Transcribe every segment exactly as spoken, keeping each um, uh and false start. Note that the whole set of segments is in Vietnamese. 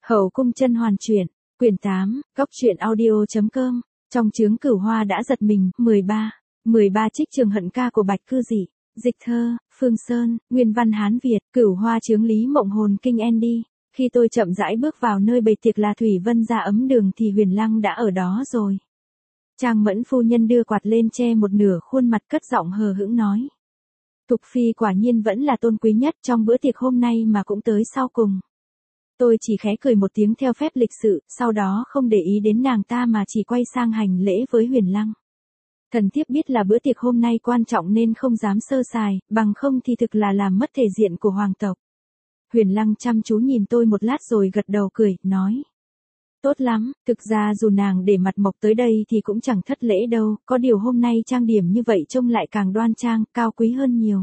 Hậu cung chân hoàn truyện, quyển tám, góc truyện audio.com, trong chướng Cửu Hoa đã giật mình, mười ba. mười ba trích trường hận ca của Bạch Cư Dị, dịch thơ, Phương Sơn, nguyên văn Hán Việt, Cửu Hoa chướng Lý Mộng Hồn kinh Andy. Khi tôi chậm rãi bước vào nơi bày tiệc là Thủy Vân ra ấm đường thì Huyền Lăng đã ở đó rồi. Trang Mẫn phu nhân đưa quạt lên che một nửa khuôn mặt, cất giọng hờ hững nói. Thục phi quả nhiên vẫn là tôn quý nhất trong bữa tiệc hôm nay mà cũng tới sau cùng. Tôi chỉ khẽ cười một tiếng theo phép lịch sự, sau đó không để ý đến nàng ta mà chỉ quay sang hành lễ với Huyền Lăng. Thần thiếp biết là bữa tiệc hôm nay quan trọng nên không dám sơ sài, bằng không thì thực là làm mất thể diện của hoàng tộc. Huyền Lăng chăm chú nhìn tôi một lát rồi gật đầu cười, nói. Tốt lắm, thực ra dù nàng để mặt mộc tới đây thì cũng chẳng thất lễ đâu, có điều hôm nay trang điểm như vậy trông lại càng đoan trang, cao quý hơn nhiều.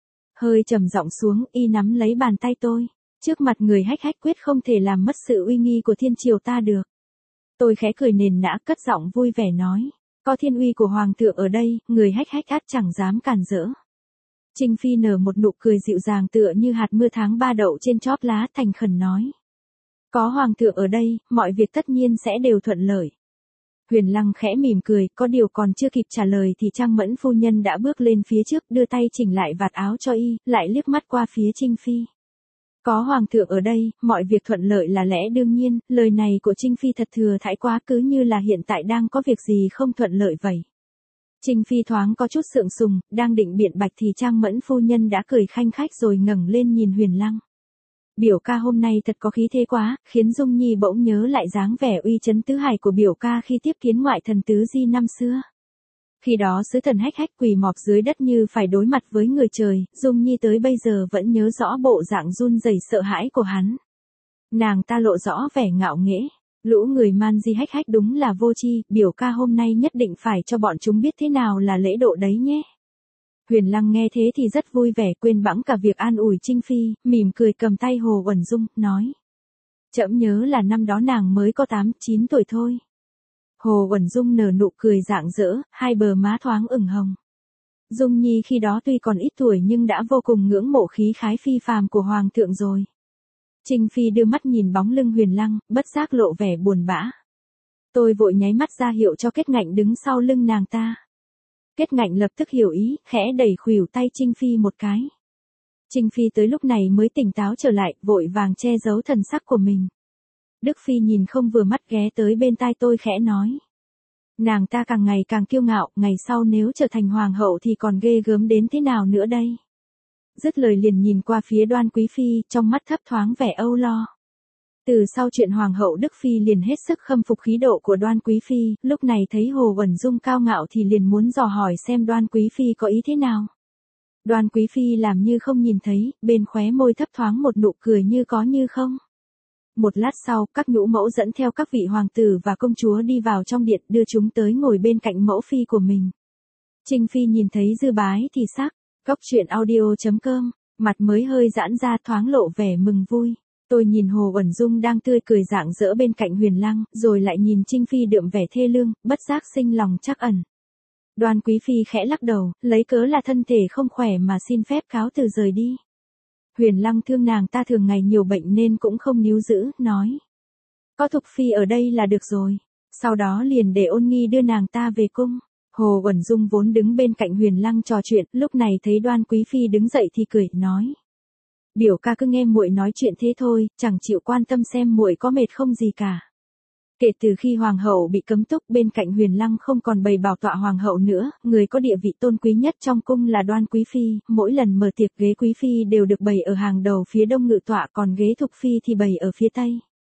Hơi trầm giọng xuống, y nắm lấy bàn tay tôi. Trước mặt người hách hách quyết không thể làm mất sự uy nghi của thiên triều ta được. Tôi khẽ cười nền nã, cất giọng vui vẻ nói. Có thiên uy của hoàng thượng ở đây, người hách hách ắt chẳng dám cản rỡ. Trinh Phi nở một nụ cười dịu dàng tựa như hạt mưa tháng ba đậu trên chóp lá, thành khẩn nói. Có hoàng thượng ở đây, mọi việc tất nhiên sẽ đều thuận lợi. Huyền Lăng khẽ mỉm cười, có điều còn chưa kịp trả lời thì Trang Mẫn phu nhân đã bước lên phía trước, đưa tay chỉnh lại vạt áo cho y, lại liếc mắt qua phía Trinh Phi. Có hoàng thượng ở đây, mọi việc thuận lợi là lẽ đương nhiên, lời này của Trinh Phi thật thừa thãi quá, cứ như là hiện tại đang có việc gì không thuận lợi vậy. Trinh Phi thoáng có chút sượng sùng, đang định biện bạch thì Trang Mẫn phu nhân đã cười khanh khách rồi ngẩng lên nhìn Huyền Lăng. Biểu ca hôm nay thật có khí thế quá, khiến Dung Nhi bỗng nhớ lại dáng vẻ uy chấn tứ hải của biểu ca khi tiếp kiến ngoại thần Tứ Di năm xưa. Khi đó sứ thần hách hách quỳ mọp dưới đất như phải đối mặt với người trời, Dung Nhi tới bây giờ vẫn nhớ rõ bộ dạng run rẩy sợ hãi của hắn. Nàng ta lộ rõ vẻ ngạo nghễ, lũ người man di hách hách đúng là vô tri, biểu ca hôm nay nhất định phải cho bọn chúng biết thế nào là lễ độ đấy nhé. Huyền Lăng nghe thế thì rất vui vẻ, quên bẵng cả việc an ủi Trinh Phi, mỉm cười cầm tay Hồ Uẩn Dung, nói. Trẫm nhớ là năm đó nàng mới có tám, chín tuổi thôi. Hồ Uẩn Dung nở nụ cười rạng rỡ, hai bờ má thoáng ửng hồng. Dung Nhi khi đó tuy còn ít tuổi nhưng đã vô cùng ngưỡng mộ khí khái phi phàm của hoàng thượng rồi. Trinh Phi đưa mắt nhìn bóng lưng Huyền Lăng, bất giác lộ vẻ buồn bã. Tôi vội nháy mắt ra hiệu cho Kết Ngạnh đứng sau lưng nàng ta. Kết Ngạnh lập tức hiểu ý, khẽ đẩy khuỷu tay Trinh Phi một cái. Trinh Phi tới lúc này mới tỉnh táo trở lại, vội vàng che giấu thần sắc của mình. Đức Phi nhìn không vừa mắt ghé tới bên tai tôi khẽ nói. Nàng ta càng ngày càng kiêu ngạo, ngày sau nếu trở thành hoàng hậu thì còn ghê gớm đến thế nào nữa đây. Dứt lời liền nhìn qua phía Đoan Quý Phi, trong mắt thấp thoáng vẻ âu lo. Từ sau chuyện hoàng hậu Đức Phi liền hết sức khâm phục khí độ của Đoan Quý Phi, lúc này thấy Hồ Uẩn Dung cao ngạo thì liền muốn dò hỏi xem Đoan Quý Phi có ý thế nào. Đoan Quý Phi làm như không nhìn thấy, bên khóe môi thấp thoáng một nụ cười như có như không. Một lát sau, các nhũ mẫu dẫn theo các vị hoàng tử và công chúa đi vào trong điện, đưa chúng tới ngồi bên cạnh mẫu phi của mình. Trinh Phi nhìn thấy dư bái thì sắc, góc truyện audio.com, mặt mới hơi giãn ra thoáng lộ vẻ mừng vui. Tôi nhìn Hồ Uẩn Dung đang tươi cười rạng rỡ bên cạnh Huyền Lăng, rồi lại nhìn Trinh Phi đượm vẻ thê lương, bất giác sinh lòng trắc ẩn. Đoan Quý Phi khẽ lắc đầu, lấy cớ là thân thể không khỏe mà xin phép cáo từ rời đi. Huyền Lăng thương nàng ta thường ngày nhiều bệnh nên cũng không níu giữ, nói. Có Thục Phi ở đây là được rồi. Sau đó liền để Ôn Nghi đưa nàng ta về cung. Hồ Uẩn Dung vốn đứng bên cạnh Huyền Lăng trò chuyện, lúc này thấy Đoan Quý Phi đứng dậy thì cười, nói. Biểu ca cứ nghe muội nói chuyện thế thôi, chẳng chịu quan tâm xem muội có mệt không gì cả. Kể từ khi hoàng hậu bị cấm túc, bên cạnh Huyền Lăng không còn bày bảo tọa hoàng hậu nữa, người có địa vị tôn quý nhất trong cung là Đoan Quý Phi, mỗi lần mở tiệc ghế Quý Phi đều được bày ở hàng đầu phía đông ngự tọa, còn ghế Thục Phi thì bày ở phía tây.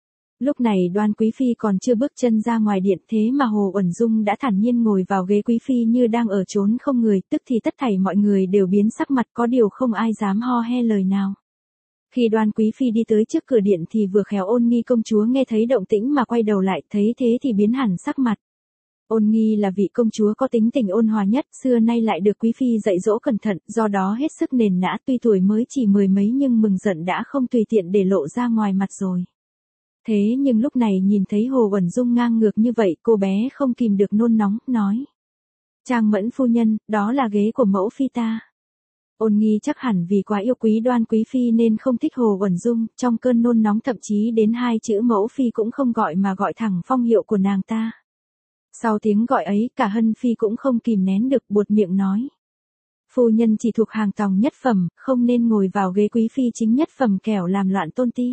Lúc này Đoan Quý Phi còn chưa bước chân ra ngoài điện, thế mà Hồ Uẩn Dung đã thản nhiên ngồi vào ghế Quý Phi như đang ở chốn không người, tức thì tất thảy mọi người đều biến sắc mặt, có điều không ai dám ho he lời nào. Khi Đoan Quý Phi đi tới trước cửa điện thì vừa khéo Ôn Nghi công chúa nghe thấy động tĩnh mà quay đầu lại, thấy thế thì biến hẳn sắc mặt. Ôn Nghi là vị công chúa có tính tình ôn hòa nhất, xưa nay lại được Quý Phi dạy dỗ cẩn thận, do đó hết sức nền nã, tuy tuổi mới chỉ mười mấy nhưng mừng giận đã không tùy tiện để lộ ra ngoài mặt rồi. Thế nhưng lúc này nhìn thấy Hồ Uẩn Dung ngang ngược như vậy, cô bé không kìm được nôn nóng, nói. Trang Mẫn phu nhân, đó là ghế của mẫu phi ta. Ôn Nghi chắc hẳn vì quá yêu quý Đoan Quý Phi nên không thích Hồ Uẩn Dung, trong cơn nôn nóng thậm chí đến hai chữ mẫu phi cũng không gọi mà gọi thẳng phong hiệu của nàng ta. Sau tiếng gọi ấy, cả Hân Phi cũng không kìm nén được, buột miệng nói. Phu nhân chỉ thuộc hàng tòng nhất phẩm, không nên ngồi vào ghế quý phi chính nhất phẩm kẻo làm loạn tôn ti.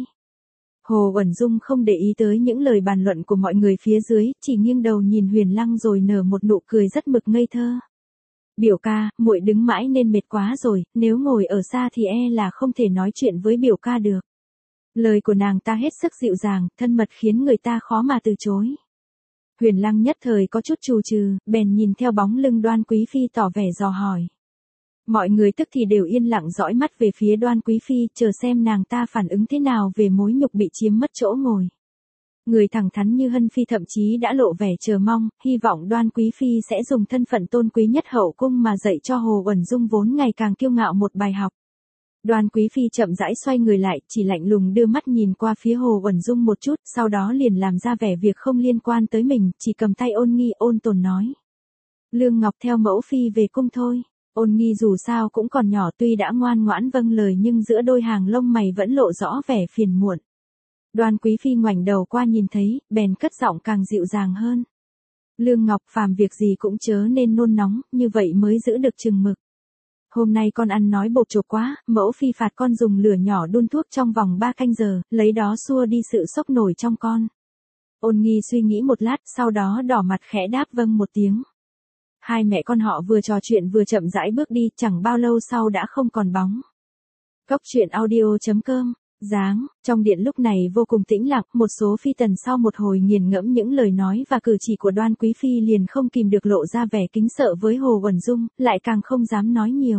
Hồ Uẩn Dung không để ý tới những lời bàn luận của mọi người phía dưới, chỉ nghiêng đầu nhìn Huyền Lăng rồi nở một nụ cười rất mực ngây thơ. Biểu ca, muội đứng mãi nên mệt quá rồi, nếu ngồi ở xa thì e là không thể nói chuyện với biểu ca được. Lời của nàng ta hết sức dịu dàng, thân mật khiến người ta khó mà từ chối. Huyền Lăng nhất thời có chút trù trừ, bèn nhìn theo bóng lưng Đoan Quý Phi tỏ vẻ dò hỏi. Mọi người tức thì đều yên lặng dõi mắt về phía Đoan Quý Phi, chờ xem nàng ta phản ứng thế nào về mối nhục bị chiếm mất chỗ ngồi. Người thẳng thắn như Hân Phi thậm chí đã lộ vẻ chờ mong, hy vọng Đoan Quý Phi sẽ dùng thân phận tôn quý nhất hậu cung mà dạy cho Hồ Uẩn Dung vốn ngày càng kiêu ngạo một bài học. Đoan Quý Phi chậm rãi xoay người lại, chỉ lạnh lùng đưa mắt nhìn qua phía Hồ Uẩn Dung một chút, sau đó liền làm ra vẻ việc không liên quan tới mình, chỉ cầm tay Ôn Nghi ôn tồn nói. Lương Ngọc theo mẫu phi về cung thôi. Ôn Nghi dù sao cũng còn nhỏ, tuy đã ngoan ngoãn vâng lời nhưng giữa đôi hàng lông mày vẫn lộ rõ vẻ phiền muộn. Đoan Quý Phi ngoảnh đầu qua nhìn thấy, bèn cất giọng càng dịu dàng hơn. Lương Ngọc, phàm việc gì cũng chớ nên nôn nóng, như vậy mới giữ được chừng mực. Hôm nay con ăn nói bột chộp quá, mẫu phi phạt con dùng lửa nhỏ đun thuốc trong vòng ba canh giờ, lấy đó xua đi sự sốc nổi trong con. Ôn Nghi suy nghĩ một lát, sau đó đỏ mặt khẽ đáp vâng một tiếng. Hai mẹ con họ vừa trò chuyện vừa chậm rãi bước đi, chẳng bao lâu sau đã không còn bóng. Góc truyện audio chấm com. Dáng, trong điện lúc này vô cùng tĩnh lặng, một số phi tần sau một hồi nghiền ngẫm những lời nói và cử chỉ của Đoan Quý Phi liền không kìm được lộ ra vẻ kính sợ với Hồ Uẩn Dung, lại càng không dám nói nhiều.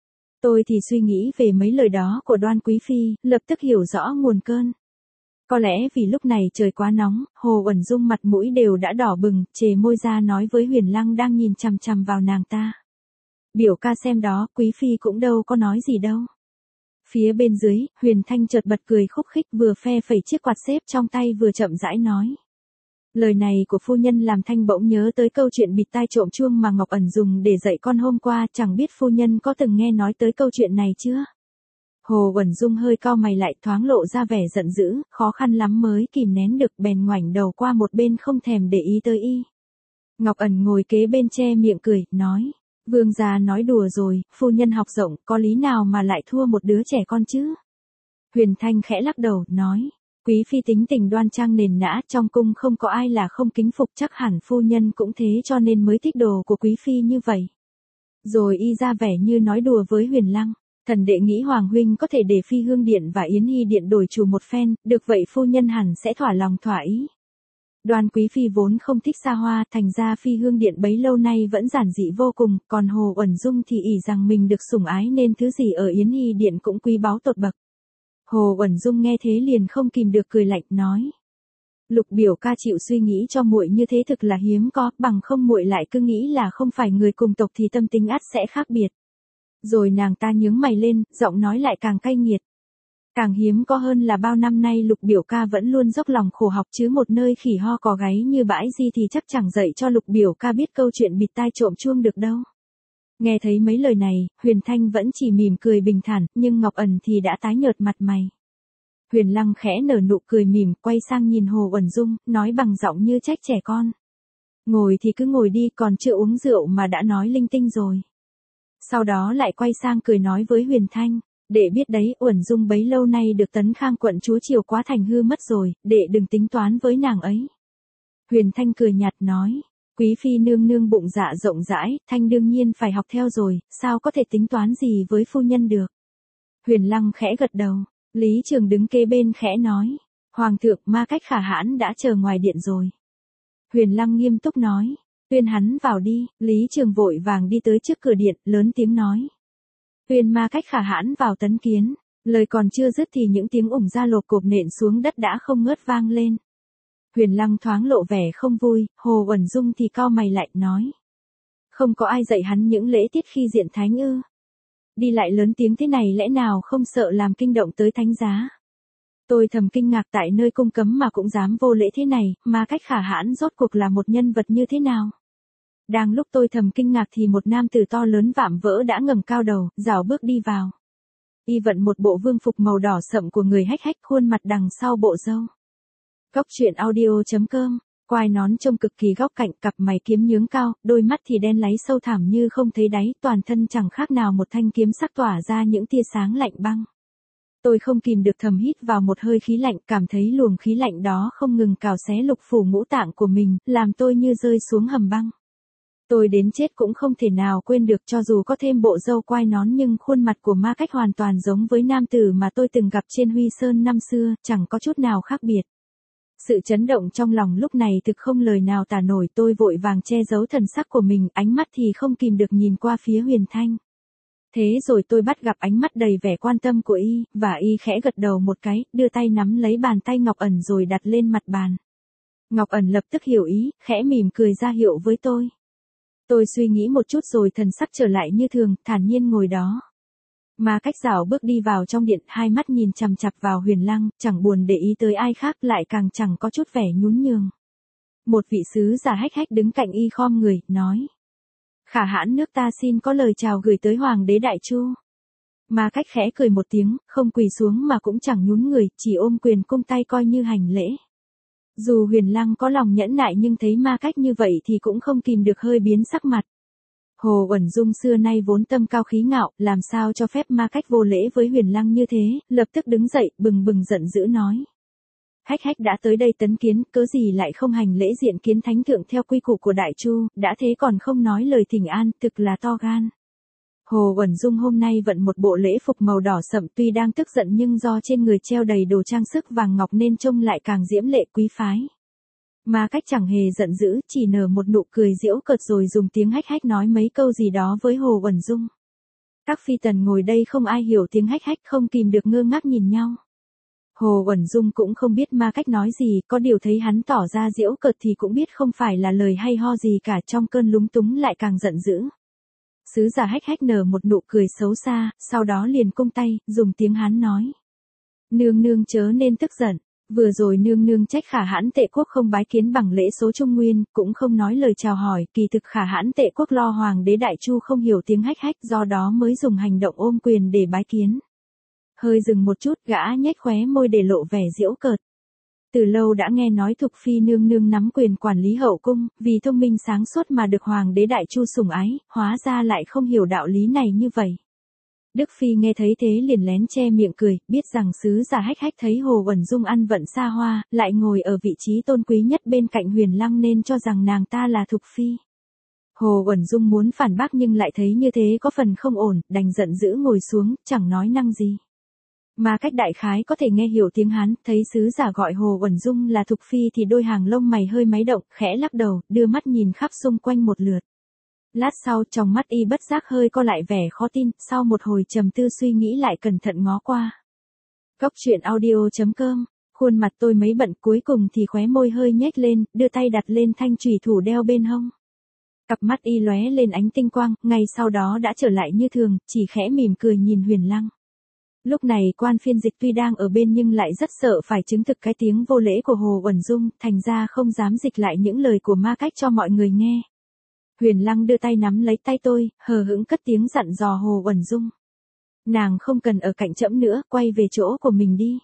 Tôi thì suy nghĩ về mấy lời đó của Đoan Quý Phi, lập tức hiểu rõ nguồn cơn. Có lẽ vì lúc này trời quá nóng, Hồ Uẩn Dung mặt mũi đều đã đỏ bừng, chề môi ra nói với Huyền Lăng đang nhìn chằm chằm vào nàng ta. Biểu ca xem đó, Quý Phi cũng đâu có nói gì đâu. Phía bên dưới, Huyền Thanh chợt bật cười khúc khích, vừa phe phẩy chiếc quạt xếp trong tay vừa chậm rãi nói. Lời này của phu nhân làm Thanh bỗng nhớ tới câu chuyện bịt tai trộm chuông mà Ngọc Ẩn dùng để dạy con hôm qua, chẳng biết phu nhân có từng nghe nói tới câu chuyện này chưa? Hồ Uẩn Dung hơi cau mày lại, thoáng lộ ra vẻ giận dữ, khó khăn lắm mới kìm nén được, bèn ngoảnh đầu qua một bên không thèm để ý tới y. Ngọc Ẩn ngồi kế bên che miệng cười, nói. Vương gia nói đùa rồi, phu nhân học rộng, có lý nào mà lại thua một đứa trẻ con chứ? Huyền Thanh khẽ lắc đầu, nói. Quý phi tính tình đoan trang nền nã, trong cung không có ai là không kính phục, chắc hẳn phu nhân cũng thế cho nên mới thích đồ của quý phi như vậy. Rồi y ra vẻ như nói đùa với Huyền Lăng. Thần đệ nghĩ Hoàng huynh có thể để Phi Hương Điện và Yến Hy Điện đổi chủ một phen, được vậy phu nhân hẳn sẽ thỏa lòng thỏa ý. Đoan Quý Phi vốn không thích xa hoa, thành ra Phi Hương Điện bấy lâu nay vẫn giản dị vô cùng, còn Hồ Uẩn Dung thì ỷ rằng mình được sủng ái nên thứ gì ở Yến Hy Điện cũng quý báu tột bậc. Hồ Uẩn Dung nghe thế liền không kìm được cười lạnh, nói. Lục biểu ca chịu suy nghĩ cho muội như thế thực là hiếm có, bằng không muội lại cứ nghĩ là không phải người cùng tộc thì tâm tính ắt sẽ khác biệt. Rồi nàng ta nhướng mày lên, giọng nói lại càng cay nghiệt. Càng hiếm có hơn là bao năm nay Lục biểu ca vẫn luôn dốc lòng khổ học, chứ một nơi khỉ ho cò gáy như bãi di thì chắc chẳng dạy cho Lục biểu ca biết câu chuyện bịt tai trộm chuông được đâu. Nghe thấy mấy lời này, Huyền Thanh vẫn chỉ mỉm cười bình thản, nhưng Ngọc Ẩn thì đã tái nhợt mặt mày. Huyền Lăng khẽ nở nụ cười mỉm, quay sang nhìn Hồ Uẩn Dung, nói bằng giọng như trách trẻ con. Ngồi thì cứ ngồi đi, còn chưa uống rượu mà đã nói linh tinh rồi. Sau đó lại quay sang cười nói với Huyền Thanh, đệ biết đấy, Uẩn Dung bấy lâu nay được Tấn Khang quận chúa chiều quá thành hư mất rồi, đệ đừng tính toán với nàng ấy. Huyền Thanh cười nhạt nói, Quý phi nương nương bụng dạ rộng rãi, Thanh đương nhiên phải học theo rồi, sao có thể tính toán gì với phu nhân được. Huyền Lăng khẽ gật đầu, Lý Trường đứng kế bên khẽ nói, Hoàng thượng, Ma Cách Khả Hãn đã chờ ngoài điện rồi. Huyền Lăng nghiêm túc nói, tuyên hắn vào đi. Lý Trường vội vàng đi tới trước cửa điện, lớn tiếng nói. Tuyên Ma Cách Khả Hãn vào tấn kiến. Lời còn chưa dứt thì những tiếng ủng ra lộp cộp nện xuống đất đã không ngớt vang lên. Huyền Lăng thoáng lộ vẻ không vui, Hồ Uẩn Dung thì cau mày lại, nói. Không có ai dạy hắn những lễ tiết khi diện thánh ư? Đi lại lớn tiếng thế này lẽ nào không sợ làm kinh động tới thánh giá? Tôi thầm kinh ngạc, tại nơi cung cấm mà cũng dám vô lễ thế này, Ma Cách Khả Hãn rốt cuộc là một nhân vật như thế nào? Đang lúc tôi thầm kinh ngạc thì một nam tử to lớn vạm vỡ đã ngẩng cao đầu, rảo bước đi vào. Y vận một bộ vương phục màu đỏ sậm của người hách hách, khuôn mặt đằng sau bộ râu. Góc truyện audio chấm com, quai nón trông cực kỳ góc cạnh, cặp mày kiếm nhướng cao, đôi mắt thì đen láy sâu thẳm như không thấy đáy, toàn thân chẳng khác nào một thanh kiếm sắc tỏa ra những tia sáng lạnh băng. Tôi không kìm được thầm hít vào một hơi khí lạnh, cảm thấy luồng khí lạnh đó không ngừng cào xé lục phủ ngũ tạng của mình, làm tôi như rơi xuống hầm băng. Tôi đến chết cũng không thể nào quên được, cho dù có thêm bộ râu quai nón nhưng khuôn mặt của Ma Cách hoàn toàn giống với nam tử mà tôi từng gặp trên Huy Sơn năm xưa, chẳng có chút nào khác biệt. Sự chấn động trong lòng lúc này thực không lời nào tả nổi, tôi vội vàng che giấu thần sắc của mình, ánh mắt thì không kìm được nhìn qua phía Huyền Thanh. Thế rồi tôi bắt gặp ánh mắt đầy vẻ quan tâm của y, và y khẽ gật đầu một cái, đưa tay nắm lấy bàn tay Ngọc Ẩn rồi đặt lên mặt bàn. Ngọc Ẩn lập tức hiểu ý, khẽ mỉm cười ra hiệu với tôi. Tôi suy nghĩ một chút rồi thần sắc trở lại như thường, thản nhiên ngồi đó. Ma Cách rảo bước đi vào trong điện, hai mắt nhìn chằm chằm vào Huyền Lăng, chẳng buồn để ý tới ai khác, lại càng chẳng có chút vẻ nhún nhường. Một vị sứ giả hách hách đứng cạnh y khom người, nói. Khả hãn nước ta xin có lời chào gửi tới Hoàng đế Đại Chu. Ma Cách khẽ cười một tiếng, không quỳ xuống mà cũng chẳng nhún người, chỉ ôm quyền cung tay coi như hành lễ. Dù Huyền Lăng có lòng nhẫn nại nhưng thấy Ma Cách như vậy thì cũng không kìm được hơi biến sắc mặt. Hồ Uẩn Dung xưa nay vốn tâm cao khí ngạo, làm sao cho phép Ma Cách vô lễ với Huyền Lăng như thế, lập tức đứng dậy, bừng bừng giận dữ nói. Hách hách đã tới đây tấn kiến, cớ gì lại không hành lễ diện kiến thánh thượng theo quy củ của Đại Chu, đã thế còn không nói lời thỉnh an, thực là to gan. Hồ Uẩn Dung hôm nay vận một bộ lễ phục màu đỏ sậm, tuy đang tức giận nhưng do trên người treo đầy đồ trang sức vàng ngọc nên trông lại càng diễm lệ quý phái. Ma Cách chẳng hề giận dữ, chỉ nở một nụ cười giễu cợt rồi dùng tiếng hách hách nói mấy câu gì đó với Hồ Uẩn Dung. Các phi tần ngồi đây không ai hiểu tiếng hách hách, không kìm được ngơ ngác nhìn nhau. Hồ Uẩn Dung cũng không biết Ma Cách nói gì, có điều thấy hắn tỏ ra giễu cợt thì cũng biết không phải là lời hay ho gì cả, trong cơn lúng túng lại càng giận dữ. Sứ giả hách hách nở một nụ cười xấu xa, sau đó liền cung tay, dùng tiếng Hán nói. Nương nương chớ nên tức giận, vừa rồi nương nương trách Khả Hãn Tệ Quốc không bái kiến bằng lễ số Trung Nguyên, cũng không nói lời chào hỏi, kỳ thực Khả Hãn Tệ Quốc lo Hoàng đế Đại Chu không hiểu tiếng hách hách, do đó mới dùng hành động ôm quyền để bái kiến. Hơi dừng một chút, gã nhếch khóe môi để lộ vẻ giễu cợt. Từ lâu đã nghe nói Thục Phi nương nương nắm quyền quản lý hậu cung, vì thông minh sáng suốt mà được Hoàng đế Đại Chu sủng ái, hóa ra lại không hiểu đạo lý này như vậy. Đức Phi nghe thấy thế liền lén che miệng cười, biết rằng sứ giả hách hách thấy Hồ Uẩn Dung ăn vận xa hoa, lại ngồi ở vị trí tôn quý nhất bên cạnh Huyền Lăng nên cho rằng nàng ta là Thục Phi. Hồ Uẩn Dung muốn phản bác nhưng lại thấy như thế có phần không ổn, đành giận dữ ngồi xuống, chẳng nói năng gì. Ma Cách đại khái có thể nghe hiểu tiếng Hán, thấy sứ giả gọi Hồ Uẩn Dung là Thục Phi thì đôi hàng lông mày hơi máy động, khẽ lắc đầu, đưa mắt nhìn khắp xung quanh một lượt. Lát sau trong mắt y bất giác hơi co lại vẻ khó tin, sau một hồi trầm tư suy nghĩ lại cẩn thận ngó qua. Góc truyện audio chấm com, khuôn mặt tôi mấy bận cuối cùng thì khóe môi hơi nhếch lên, đưa tay đặt lên thanh chùy thủ đeo bên hông. Cặp mắt y lóe lên ánh tinh quang, ngay sau đó đã trở lại như thường, chỉ khẽ mỉm cười nhìn Huyền Lăng. Lúc này quan phiên dịch tuy đang ở bên nhưng lại rất sợ phải chứng thực cái tiếng vô lễ của Hồ Uẩn Dung, thành ra không dám dịch lại những lời của Ma Cách cho mọi người nghe. Huyền Lăng đưa tay nắm lấy tay tôi, hờ hững cất tiếng dặn dò Hồ Uẩn Dung. Nàng không cần ở cạnh trẫm nữa, quay về chỗ của mình đi.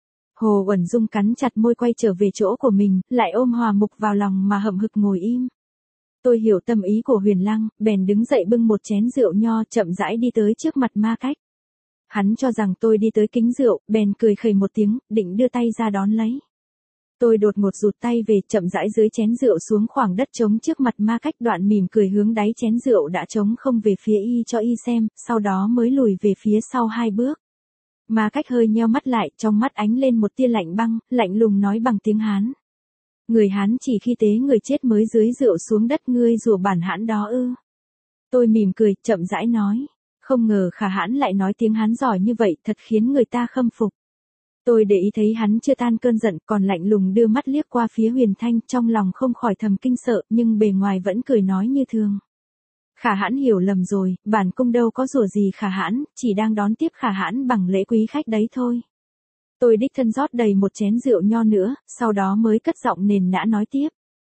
Hồ Uẩn Dung cắn chặt môi quay trở về chỗ của mình, lại ôm Hòa Mục vào lòng mà hậm hực ngồi im. Tôi hiểu tâm ý của Huyền Lăng, bèn đứng dậy bưng một chén rượu nho chậm rãi đi tới trước mặt Ma Cách. Hắn cho rằng tôi đi tới kính rượu, bèn cười khẩy một tiếng, định đưa tay ra đón lấy. Tôi đột ngột rụt tay về, chậm rãi dưới chén rượu xuống khoảng đất trống trước mặt Ma Cách, đoạn mỉm cười hướng đáy chén rượu đã trống không về phía y cho y xem, sau đó mới lùi về phía sau hai bước. Ma Cách hơi nheo mắt lại, trong mắt ánh lên một tia lạnh băng, lạnh lùng nói bằng tiếng Hán. Người Hán chỉ khi tế người chết mới dưới rượu xuống đất, ngươi rủa bản Hán đó ư? Tôi mỉm cười, chậm rãi nói. Không ngờ Khả Hãn lại nói tiếng Hán giỏi như vậy, thật khiến người ta khâm phục. Tôi để ý thấy hắn chưa tan cơn giận, còn lạnh lùng đưa mắt liếc qua phía Huyền Thanh, trong lòng không khỏi thầm kinh sợ, nhưng bề ngoài vẫn cười nói như thường. Khả Hãn hiểu lầm rồi, bản cung đâu có rủa gì Khả Hãn, chỉ đang đón tiếp Khả Hãn bằng lễ quý khách đấy thôi. Tôi đích thân rót đầy một chén rượu nho nữa, sau đó mới cất giọng nền nã nói tiếp.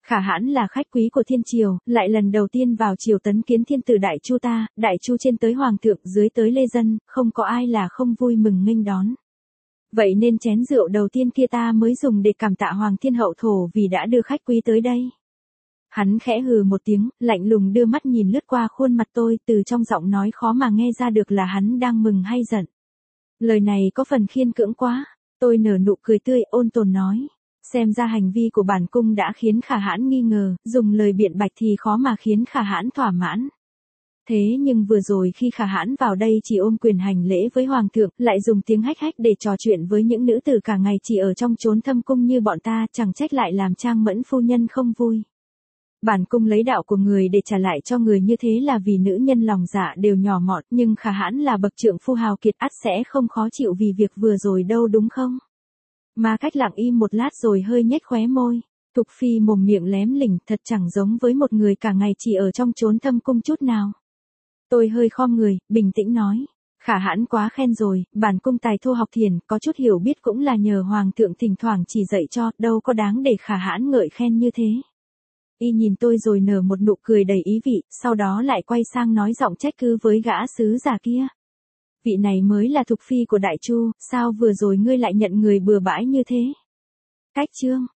Khả hãn là khách quý của thiên triều, lại lần đầu tiên vào triều tấn kiến thiên tử Đại Chu ta, Đại Chu trên tới hoàng thượng, dưới tới lê dân, không có ai là không vui mừng nghênh đón. Vậy nên chén rượu đầu tiên kia ta mới dùng để cảm tạ Hoàng Thiên Hậu Thổ vì đã đưa khách quý tới đây. Hắn khẽ hừ một tiếng, lạnh lùng đưa mắt nhìn lướt qua khuôn mặt tôi, từ trong giọng nói khó mà nghe ra được là hắn đang mừng hay giận. Lời này có phần khiên cưỡng quá, tôi nở nụ cười tươi ôn tồn nói. Xem ra hành vi của bản cung đã khiến Khả hãn nghi ngờ, dùng lời biện bạch thì khó mà khiến Khả hãn thỏa mãn. Thế nhưng vừa rồi khi Khả hãn vào đây chỉ ôm quyền hành lễ với Hoàng thượng, lại dùng tiếng hách hách để trò chuyện với những nữ tử cả ngày chỉ ở trong chốn thâm cung như bọn ta, chẳng trách lại làm Trang Mẫn phu nhân không vui. Bản cung lấy đạo của người để trả lại cho người như thế là vì nữ nhân lòng dạ đều nhỏ mọn, nhưng Khả hãn là bậc trượng phu hào kiệt ắt sẽ không khó chịu vì việc vừa rồi đâu đúng không? Mà Cách lặng im một lát rồi hơi nhếch khóe môi. Thục phi mồm miệng lém lỉnh, thật chẳng giống với một người cả ngày chỉ ở trong chốn thâm cung chút nào. Tôi hơi khom người, bình tĩnh nói. Khả hãn quá khen rồi, bản cung tài thô học thiền, có chút hiểu biết cũng là nhờ Hoàng thượng thỉnh thoảng chỉ dạy cho, đâu có đáng để Khả hãn ngợi khen như thế. Y nhìn tôi rồi nở một nụ cười đầy ý vị, sau đó lại quay sang nói giọng trách cứ với gã sứ giả kia. Vị này mới là thục phi của Đại Chu, sao vừa rồi ngươi lại nhận người bừa bãi như thế? Cách chương